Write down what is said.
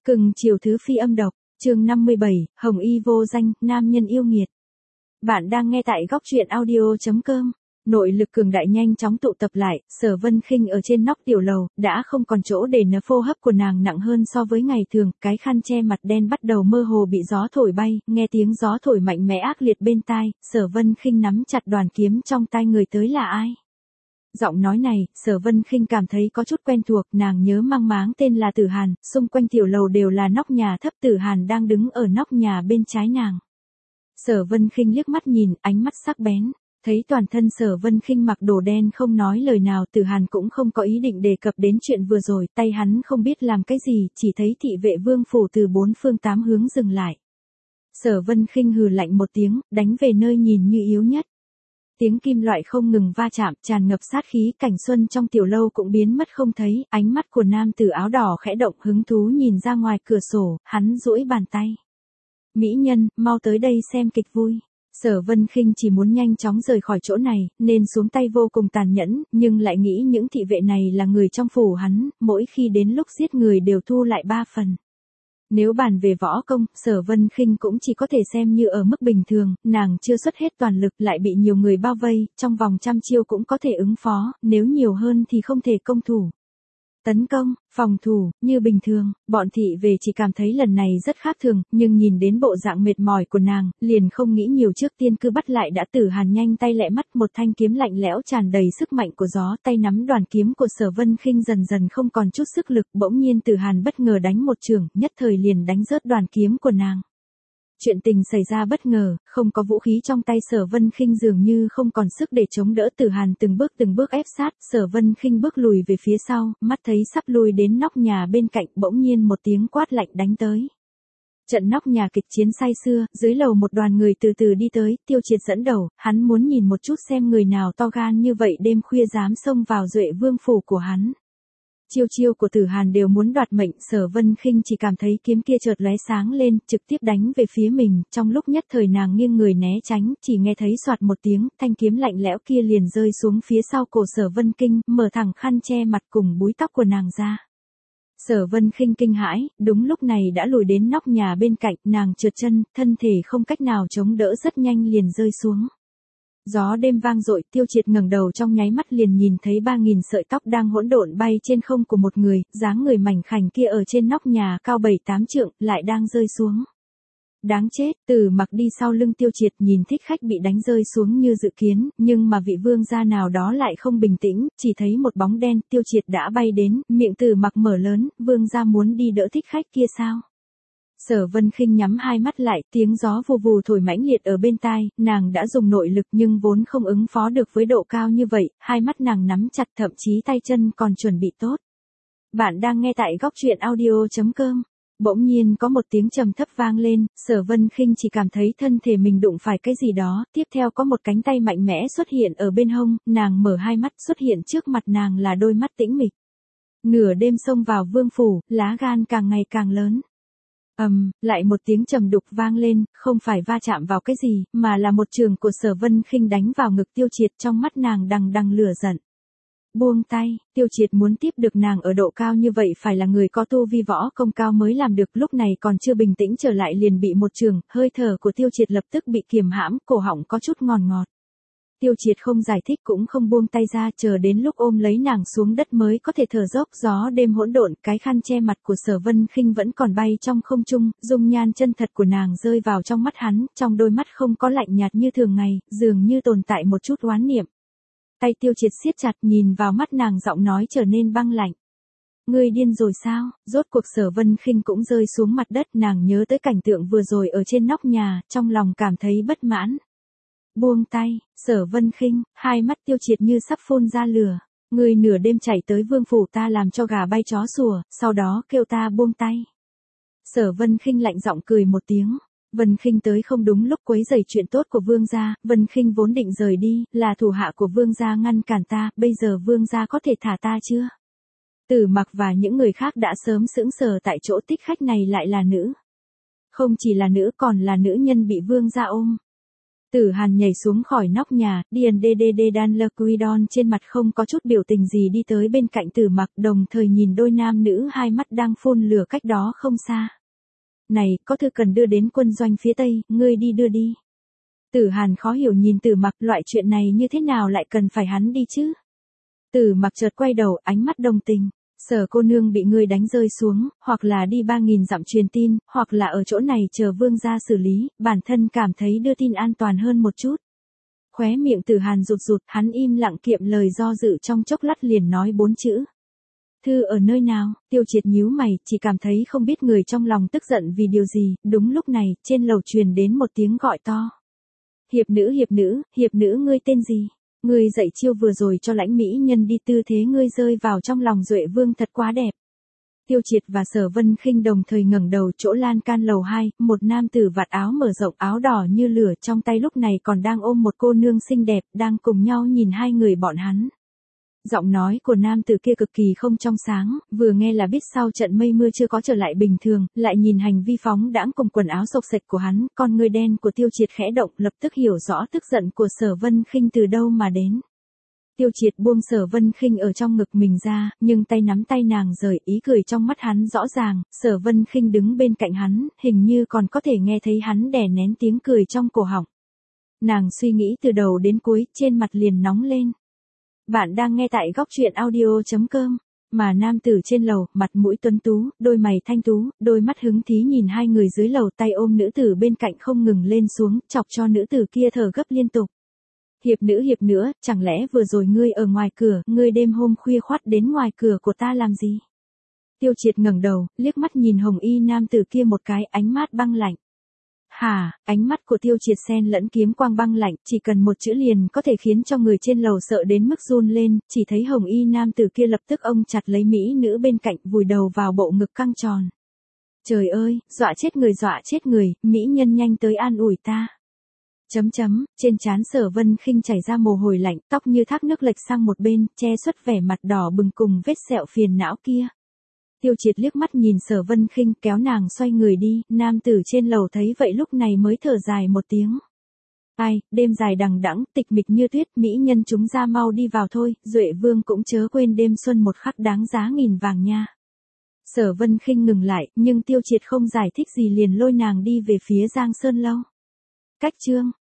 Cưng chiều thứ phi âm độc, chương 57, Hồng Y vô danh, nam nhân yêu nghiệt. Bạn đang nghe tại góc truyện audio.com. Nội lực cường đại nhanh chóng tụ tập lại, Sở Vân Khinh ở trên nóc tiểu lầu, đã không còn chỗ để nở, hô hấp của nàng nặng hơn so với ngày thường, cái khăn che mặt đen bắt đầu mơ hồ bị gió thổi bay, nghe tiếng gió thổi mạnh mẽ ác liệt bên tai, Sở Vân Khinh nắm chặt đoàn kiếm trong tay, người tới là ai? Giọng nói này, Sở Vân Khinh cảm thấy có chút quen thuộc, nàng nhớ mang máng tên là Tử Hàn, xung quanh tiểu lầu đều là nóc nhà thấp, Tử Hàn đang đứng ở nóc nhà bên trái nàng. Sở Vân Khinh liếc mắt nhìn, ánh mắt sắc bén, thấy toàn thân Sở Vân Khinh mặc đồ đen không nói lời nào, Tử Hàn cũng không có ý định đề cập đến chuyện vừa rồi, tay hắn không biết làm cái gì, chỉ thấy thị vệ vương phủ từ bốn phương tám hướng dừng lại. Sở Vân Khinh hừ lạnh một tiếng, đánh về nơi nhìn như yếu nhất. Tiếng kim loại không ngừng va chạm, tràn ngập sát khí, cảnh xuân trong tiểu lâu cũng biến mất không thấy, ánh mắt của nam tử áo đỏ khẽ động, hứng thú nhìn ra ngoài cửa sổ, hắn duỗi bàn tay. Mỹ nhân, mau tới đây xem kịch vui. Sở Vân Khinh chỉ muốn nhanh chóng rời khỏi chỗ này, nên xuống tay vô cùng tàn nhẫn, nhưng lại nghĩ những thị vệ này là người trong phủ hắn, mỗi khi đến lúc giết người đều thu lại 3 phần. Nếu bàn về võ công, Sở Vân Khinh cũng chỉ có thể xem như ở mức bình thường, nàng chưa xuất hết toàn lực, lại bị nhiều người bao vây, trong vòng trăm chiêu cũng có thể ứng phó, nếu nhiều hơn thì không thể công thủ. Tấn công, phòng thủ, như bình thường, bọn thị về chỉ cảm thấy lần này rất khác thường, nhưng nhìn đến bộ dạng mệt mỏi của nàng, liền không nghĩ nhiều, trước tiên cứ bắt lại đã. Tử Hàn nhanh tay lẹ mắt, một thanh kiếm lạnh lẽo tràn đầy sức mạnh của gió, tay nắm đoàn kiếm của Sở Vân Khinh dần dần không còn chút sức lực, bỗng nhiên Tử Hàn bất ngờ đánh một chưởng, nhất thời liền đánh rớt đoàn kiếm của nàng. Chuyện tình xảy ra bất ngờ, không có vũ khí trong tay, Sở Vân Khinh dường như không còn sức để chống đỡ, Tử Hàn từng bước ép sát, Sở Vân Khinh bước lùi về phía sau, mắt thấy sắp lùi đến nóc nhà bên cạnh, bỗng nhiên một tiếng quát lạnh đánh tới. Trận nóc nhà kịch chiến say sưa, dưới lầu một đoàn người từ từ đi tới, Tiêu Triệt dẫn đầu, hắn muốn nhìn một chút xem người nào to gan như vậy đêm khuya dám xông vào Duệ Vương phủ của hắn. Chiêu chiêu của Tử Hàn đều muốn đoạt mệnh, Sở Vân Khinh chỉ cảm thấy kiếm kia chợt lóe sáng lên, trực tiếp đánh về phía mình, trong lúc nhất thời nàng nghiêng người né tránh, chỉ nghe thấy soạt một tiếng, thanh kiếm lạnh lẽo kia liền rơi xuống phía sau cổ Sở Vân Khinh, mở thẳng khăn che mặt cùng búi tóc của nàng ra. Sở Vân Khinh kinh hãi, đúng lúc này đã lùi đến nóc nhà bên cạnh, nàng trượt chân, thân thể không cách nào chống đỡ, rất nhanh liền rơi xuống. Gió đêm vang dội, Tiêu Triệt ngẩng đầu trong nháy mắt liền nhìn thấy 3000 sợi tóc đang hỗn độn bay trên không của một người, dáng người mảnh khảnh kia ở trên nóc nhà cao 7-8 trượng, lại đang rơi xuống. Đáng chết, Từ Mặc đi sau lưng Tiêu Triệt, nhìn thích khách bị đánh rơi xuống như dự kiến, nhưng mà vị vương gia nào đó lại không bình tĩnh, chỉ thấy một bóng đen, Tiêu Triệt đã bay đến, miệng Từ Mặc mở lớn, vương gia muốn đi đỡ thích khách kia sao? Sở Vân Khinh nhắm hai mắt lại, tiếng gió vù vù thổi mãnh liệt ở bên tai, nàng đã dùng nội lực nhưng vốn không ứng phó được với độ cao như vậy, hai mắt nàng nắm chặt, thậm chí tay chân còn chuẩn bị tốt. Bạn đang nghe tại góc truyện audio.com. Bỗng nhiên có một tiếng trầm thấp vang lên, Sở Vân Khinh chỉ cảm thấy thân thể mình đụng phải cái gì đó, tiếp theo có một cánh tay mạnh mẽ xuất hiện ở bên hông, nàng mở hai mắt, xuất hiện trước mặt nàng là đôi mắt tĩnh mịch. Nửa đêm xông vào vương phủ, lá gan càng ngày càng lớn. Lại một tiếng trầm đục vang lên, không phải va chạm vào cái gì, mà là một chưởng của Sở Vân Khinh đánh vào ngực Tiêu Triệt, trong mắt nàng đằng đằng lửa giận. Buông tay, Tiêu Triệt muốn tiếp được nàng ở độ cao như vậy phải là người có tu vi võ công cao mới làm được, lúc này còn chưa bình tĩnh trở lại liền bị một chưởng, hơi thở của Tiêu Triệt lập tức bị kiềm hãm, cổ họng có chút ngọt ngọt. Tiêu Triệt không giải thích cũng không buông tay ra, chờ đến lúc ôm lấy nàng xuống đất mới có thể thở dốc. Gió đêm hỗn độn, cái khăn che mặt của Sở Vân Khinh vẫn còn bay trong không trung, dung nhan chân thật của nàng rơi vào trong mắt hắn, trong đôi mắt không có lạnh nhạt như thường ngày, dường như tồn tại một chút oán niệm. Tay Tiêu Triệt siết chặt, nhìn vào mắt nàng, giọng nói trở nên băng lạnh. Ngươi điên rồi sao? Rốt cuộc Sở Vân Khinh cũng rơi xuống mặt đất, nàng nhớ tới cảnh tượng vừa rồi ở trên nóc nhà, trong lòng cảm thấy bất mãn. Buông tay, Sở Vân Khinh, hai mắt Tiêu Triệt như sắp phun ra lửa. Ngươi nửa đêm chạy tới vương phủ ta làm cho gà bay chó sủa, sau đó kêu ta buông tay. Sở Vân Khinh lạnh giọng cười một tiếng. Vân Khinh tới không đúng lúc, quấy rầy chuyện tốt của vương gia, Vân Khinh vốn định rời đi, là thủ hạ của vương gia ngăn cản ta, bây giờ vương gia có thể thả ta chưa? Tử Mặc và những người khác đã sớm sững sờ tại chỗ, thích khách này lại là nữ. Không chỉ là nữ còn là nữ nhân bị vương gia ôm. Tử Hàn nhảy xuống khỏi nóc nhà, Dan Laquidon trên mặt không có chút biểu tình gì đi tới bên cạnh Tử Mặc, đồng thời nhìn đôi nam nữ hai mắt đang phun lửa cách đó không xa. Này, có thư cần đưa đến quân doanh phía Tây, ngươi đi đưa đi. Tử Hàn khó hiểu nhìn Tử Mặc, loại chuyện này như thế nào lại cần phải hắn đi chứ? Tử Mặc chợt quay đầu, ánh mắt đồng tình. Sở cô nương bị ngươi đánh rơi xuống, hoặc là đi 3.000 dặm truyền tin, hoặc là ở chỗ này chờ vương gia xử lý, bản thân cảm thấy đưa tin an toàn hơn một chút. Khóe miệng Tử Hàn rụt rụt, hắn im lặng kiệm lời do dự trong chốc lát liền nói 4 chữ. Thư ở nơi nào? Tiêu Triệt nhíu mày, chỉ cảm thấy không biết người trong lòng tức giận vì điều gì, đúng lúc này, trên lầu truyền đến một tiếng gọi to. Hiệp nữ ngươi tên gì? Ngươi dạy chiêu vừa rồi cho lãnh mỹ nhân đi, tư thế ngươi rơi vào trong lòng Duệ Vương thật quá đẹp. Tiêu Triệt và Sở Vân Khinh đồng thời ngẩng đầu, chỗ lan can lầu 2, một nam tử vạt áo mở rộng, áo đỏ như lửa, trong tay lúc này còn đang ôm một cô nương xinh đẹp, đang cùng nhau nhìn hai người bọn hắn. Giọng nói của nam tử kia cực kỳ không trong sáng, vừa nghe là biết sau trận mây mưa chưa có trở lại bình thường, lại nhìn hành vi phóng đãng cùng quần áo xộc xệch của hắn, con ngươi đen của Tiêu Triệt khẽ động, lập tức hiểu rõ tức giận của Sở Vân Khinh từ đâu mà đến. Tiêu Triệt buông Sở Vân Khinh ở trong ngực mình ra, nhưng tay nắm tay nàng rời, ý cười trong mắt hắn rõ ràng. Sở Vân Khinh đứng bên cạnh hắn, hình như còn có thể nghe thấy hắn đè nén tiếng cười trong cổ họng. Nàng suy nghĩ từ đầu đến cuối, trên mặt liền nóng lên. Bạn đang nghe tại góc truyện audio.com, mà nam tử trên lầu, mặt mũi tuấn tú, đôi mày thanh tú, đôi mắt hứng thí nhìn hai người dưới lầu, tay ôm nữ tử bên cạnh không ngừng lên xuống, chọc cho nữ tử kia thở gấp liên tục. Hiệp nữ, chẳng lẽ vừa rồi ngươi ở ngoài cửa, ngươi đêm hôm khuya khoắt đến ngoài cửa của ta làm gì? Tiêu Triệt ngẩng đầu, liếc mắt nhìn hồng y nam tử kia một cái, ánh mắt băng lạnh. Hả, ánh mắt của Tiêu Triệt xen lẫn kiếm quang băng lạnh, chỉ cần một chữ liền có thể khiến cho người trên lầu sợ đến mức run lên, chỉ thấy hồng y nam tử kia lập tức ôm chặt lấy mỹ nữ bên cạnh, vùi đầu vào bộ ngực căng tròn. Trời ơi, dọa chết người, mỹ nhân nhanh tới an ủi ta. Trên trán Sở Vân Khinh chảy ra mồ hôi lạnh, tóc như thác nước lệch sang một bên, che xuất vẻ mặt đỏ bừng cùng vết sẹo phiền não kia. Tiêu Triệt liếc mắt nhìn Sở Vân Khinh, kéo nàng xoay người đi, nam tử trên lầu thấy vậy lúc này mới thở dài một tiếng. Ai, đêm dài đằng đẵng, tịch mịch như tuyết, mỹ nhân chúng ra mau đi vào thôi, Duệ Vương cũng chớ quên đêm xuân một khắc đáng giá nghìn vàng nha. Sở Vân Khinh ngừng lại, nhưng Tiêu Triệt không giải thích gì liền lôi nàng đi về phía Giang Sơn Lâu. Cách chương